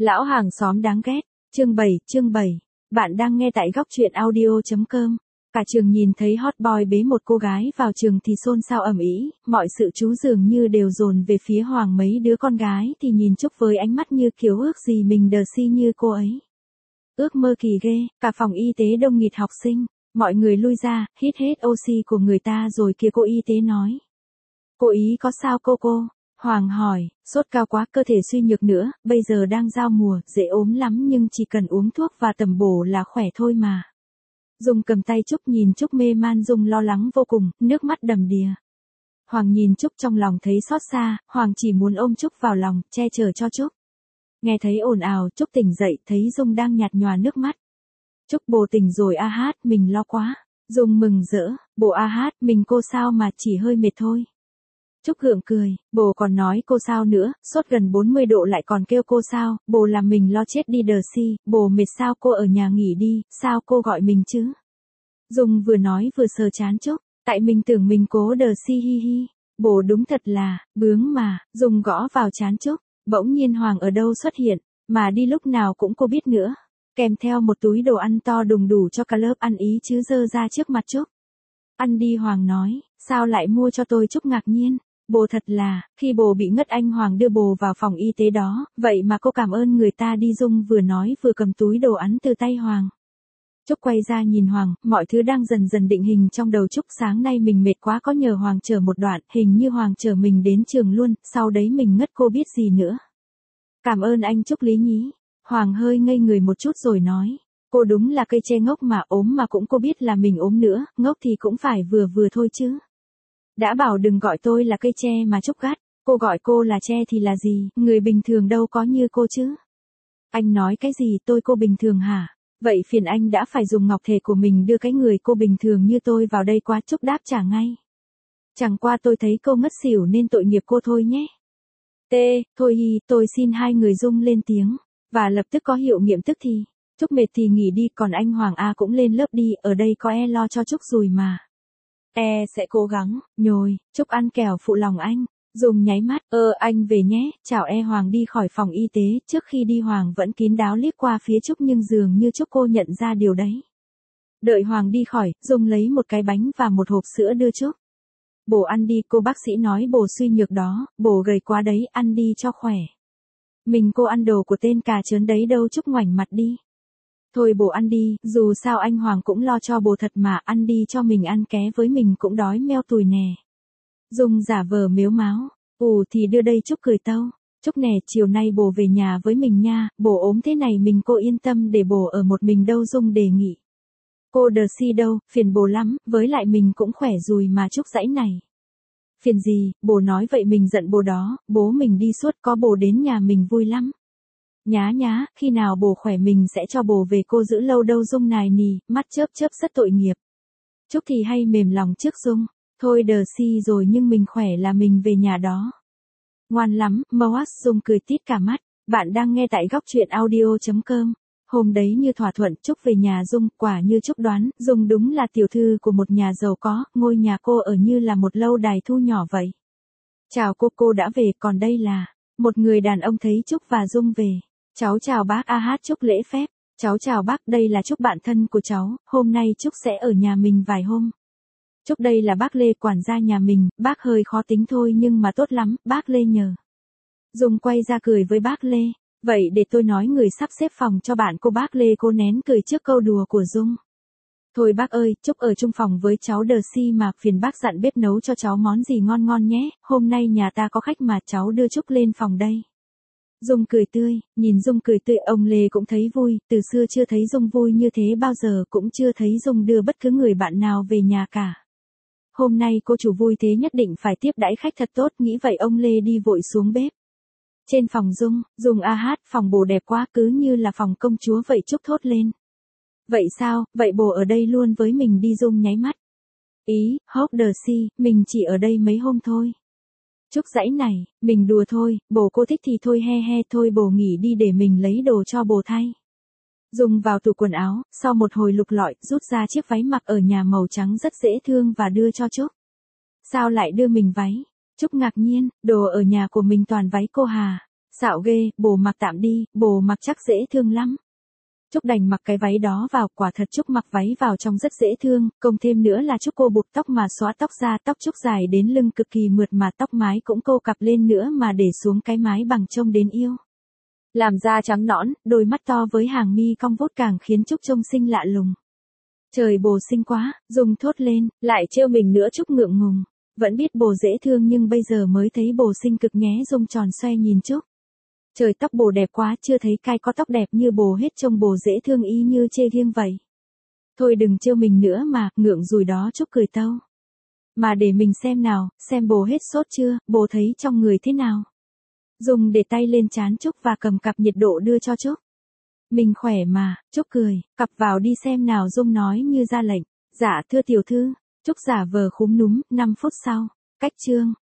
Lão hàng xóm đáng ghét. Chương 7. Bạn đang nghe tại góc truyện audio.com. Cả trường nhìn thấy hot boy bế một cô gái vào trường thì xôn xao ầm ĩ, mọi sự chú dường như đều dồn về phía Hoàng. Mấy đứa con gái thì nhìn Trúc với ánh mắt như kiểu ước gì mình đờ si như cô ấy. Ước mơ kỳ ghê, cả phòng y tế đông nghịt học sinh, mọi người lui ra, hít hết oxy của người ta rồi kia cô y tế nói. Cô ý có sao cô? Hoàng hỏi, sốt cao quá, cơ thể suy nhược nữa, bây giờ đang giao mùa, dễ ốm lắm nhưng chỉ cần uống thuốc và tầm bổ là khỏe thôi mà. Dung cầm tay Trúc nhìn Trúc mê man, Dung lo lắng vô cùng, nước mắt đầm đìa. Hoàng nhìn Trúc trong lòng thấy xót xa, Hoàng chỉ muốn ôm Trúc vào lòng, che chở cho Trúc. Nghe thấy ồn ào, Trúc tỉnh dậy, thấy Dung đang nhạt nhòa nước mắt. Trúc, bồ tỉnh rồi a hát, mình lo quá. Dung mừng rỡ, bồ a hát, mình cô sao mà chỉ hơi mệt thôi. Trúc gượng cười, bồ còn nói cô sao nữa, sốt gần 40 độ lại còn kêu cô sao, bồ làm mình lo chết đi đờ si, bồ mệt sao cô ở nhà nghỉ đi, sao cô gọi mình chứ. Dung vừa nói vừa sờ chán Trúc, tại mình tưởng mình cố đờ si hi hi, bồ đúng thật là, bướng mà. Dung gõ vào chán Trúc, bỗng nhiên Hoàng ở đâu xuất hiện, mà đi lúc nào cũng cô biết nữa, kèm theo một túi đồ ăn to đùng đủ cho cả lớp ăn ý chứ, giơ ra trước mặt Trúc. Ăn đi, Hoàng nói, sao lại mua cho tôi? Trúc ngạc nhiên. Bồ thật là, khi bồ bị ngất anh Hoàng đưa bồ vào phòng y tế đó, vậy mà cô cảm ơn người ta đi. Dung vừa nói vừa cầm túi đồ ăn từ tay Hoàng. Trúc quay ra nhìn Hoàng, mọi thứ đang dần dần định hình trong đầu Trúc. Sáng nay mình mệt quá, có nhờ Hoàng chở một đoạn, hình như Hoàng chở mình đến trường luôn, sau đấy mình ngất, cô biết gì nữa. Cảm ơn anh Trúc lý nhí. Hoàng hơi ngây người một chút rồi nói, cô đúng là cây tre ngốc mà, ốm mà cũng cô biết là mình ốm nữa, ngốc thì cũng phải vừa vừa thôi chứ. Đã bảo đừng gọi tôi là cây tre mà. Trúc gắt, cô gọi cô là tre thì là gì, người bình thường đâu có như cô chứ. Anh nói cái gì, tôi cô bình thường hả? Vậy phiền anh đã phải dùng ngọc thể của mình đưa cái người cô bình thường như tôi vào đây quá. Trúc đáp trả ngay. Chẳng qua tôi thấy cô ngất xỉu nên tội nghiệp cô thôi nhé. Thôi hi, tôi xin hai người. Dung lên tiếng, và lập tức có hiệu nghiệm tức thì. Trúc mệt thì nghỉ đi, còn anh Hoàng cũng lên lớp đi, ở đây có lo cho Trúc rồi mà. Sẽ cố gắng, nhồi, Trúc ăn kẻo phụ lòng anh. Dung nháy mắt, anh về nhé, chào. Hoàng đi khỏi phòng y tế, trước khi đi Hoàng vẫn kín đáo liếc qua phía Trúc nhưng dường như Trúc cô nhận ra điều đấy. Đợi Hoàng đi khỏi, Dung lấy một cái bánh và một hộp sữa đưa Trúc. Bồ ăn đi, cô bác sĩ nói bồ suy nhược đó, bồ gầy quá đấy, ăn đi cho khỏe. Mình cô ăn đồ của tên cà chớn đấy đâu. Trúc ngoảnh mặt đi. Thôi bồ ăn đi, dù sao anh Hoàng cũng lo cho bồ thật mà, ăn đi cho mình ăn ké với mình cũng đói meo tùi nè. Dung giả vờ mếu máo, thì đưa đây. Trúc cười tâu, Trúc nè, chiều nay bồ về nhà với mình nha, bồ ốm thế này mình cô yên tâm để bồ ở một mình đâu. Dung đề nghị. Cô đờ si đâu, phiền bồ lắm, với lại mình cũng khỏe rồi mà. Trúc dãy này. Phiền gì, bồ nói vậy mình giận bồ đó, bố mình đi suốt, có bồ đến nhà mình vui lắm. Nhá, khi nào bồ khỏe mình sẽ cho bồ về, cô giữ lâu đâu. Dung nài nì, mắt chớp rất tội nghiệp. Trúc thì hay mềm lòng trước Dung, thôi đờ si rồi nhưng mình khỏe là mình về nhà đó. Ngoan lắm, Moas. Dung cười tít cả mắt. Bạn đang nghe tại góc truyện audio.com. Hôm đấy như thỏa thuận, Trúc về nhà Dung, quả như Trúc đoán, Dung đúng là tiểu thư của một nhà giàu có, ngôi nhà cô ở như là một lâu đài thu nhỏ vậy. Chào cô đã về, còn đây là một người đàn ông thấy Trúc và Dung về. Cháu chào bác a hát. Trúc lễ phép, cháu chào bác, đây là Trúc bạn thân của cháu, hôm nay Trúc sẽ ở nhà mình vài hôm. Trúc đây là bác Lê, quản gia nhà mình, bác hơi khó tính thôi nhưng mà tốt lắm, bác Lê nhờ. Dung quay ra cười với bác Lê, vậy để tôi nói người sắp xếp phòng cho bạn cô. Bác Lê cô nén cười trước câu đùa của Dung. Thôi bác ơi, Trúc ở chung phòng với cháu đờ si mà, phiền bác dặn bếp nấu cho cháu món gì ngon ngon nhé, hôm nay nhà ta có khách mà, cháu đưa Trúc lên phòng đây. Dung cười tươi, nhìn Dung cười tươi ông Lê cũng thấy vui, từ xưa chưa thấy Dung vui như thế bao giờ, cũng chưa thấy Dung đưa bất cứ người bạn nào về nhà cả. Hôm nay cô chủ vui thế nhất định phải tiếp đãi khách thật tốt, nghĩ vậy ông Lê đi vội xuống bếp. Trên phòng Dung a hát, phòng bồ đẹp quá, cứ như là phòng công chúa vậy. Trúc thốt lên. Vậy sao, vậy bồ ở đây luôn với mình đi. Dung nháy mắt. Ý, hốc đờ si, mình chỉ ở đây mấy hôm thôi. Trúc dãy này, mình đùa thôi, bồ cô thích thì thôi he, thôi bồ nghỉ đi để mình lấy đồ cho bồ thay. Dung vào tủ quần áo, sau một hồi lục lọi, rút ra chiếc váy mặc ở nhà màu trắng rất dễ thương và đưa cho Trúc. Sao lại đưa mình váy? Trúc ngạc nhiên, đồ ở nhà của mình toàn váy cô hà. Xạo ghê, bồ mặc tạm đi, bồ mặc chắc dễ thương lắm. Trúc đành mặc cái váy đó vào, quả thật Trúc mặc váy vào trong rất dễ thương, công thêm nữa là Trúc cô buộc tóc mà xóa tóc ra, tóc Trúc dài đến lưng cực kỳ mượt mà tóc mái cũng cô cặp lên nữa mà để xuống cái mái bằng trông đến yêu. Làm da trắng nõn, đôi mắt to với hàng mi cong vút càng khiến Trúc trông xinh lạ lùng. Trời bồ xinh quá, Dung thốt lên, lại trêu mình nữa Trúc ngượng ngùng. Vẫn biết bồ dễ thương nhưng bây giờ mới thấy bồ xinh cực nhé. Dung tròn xoe nhìn Trúc. Trời tóc bồ đẹp quá, chưa thấy cai có tóc đẹp như bồ hết, trông bồ dễ thương y như chê thiêng vậy. Thôi đừng trêu mình nữa mà, ngượng rồi đó. Trúc cười tâu. Mà để mình xem nào, xem bồ hết sốt chưa, bồ thấy trong người thế nào. Dung để tay lên trán Trúc và cầm cặp nhiệt độ đưa cho Trúc. Mình khỏe mà, Trúc cười, cặp vào đi xem nào. Dung nói như ra lệnh. Dạ thưa tiểu thư. Trúc giả vờ khúm núm. 5 phút sau, cách chương.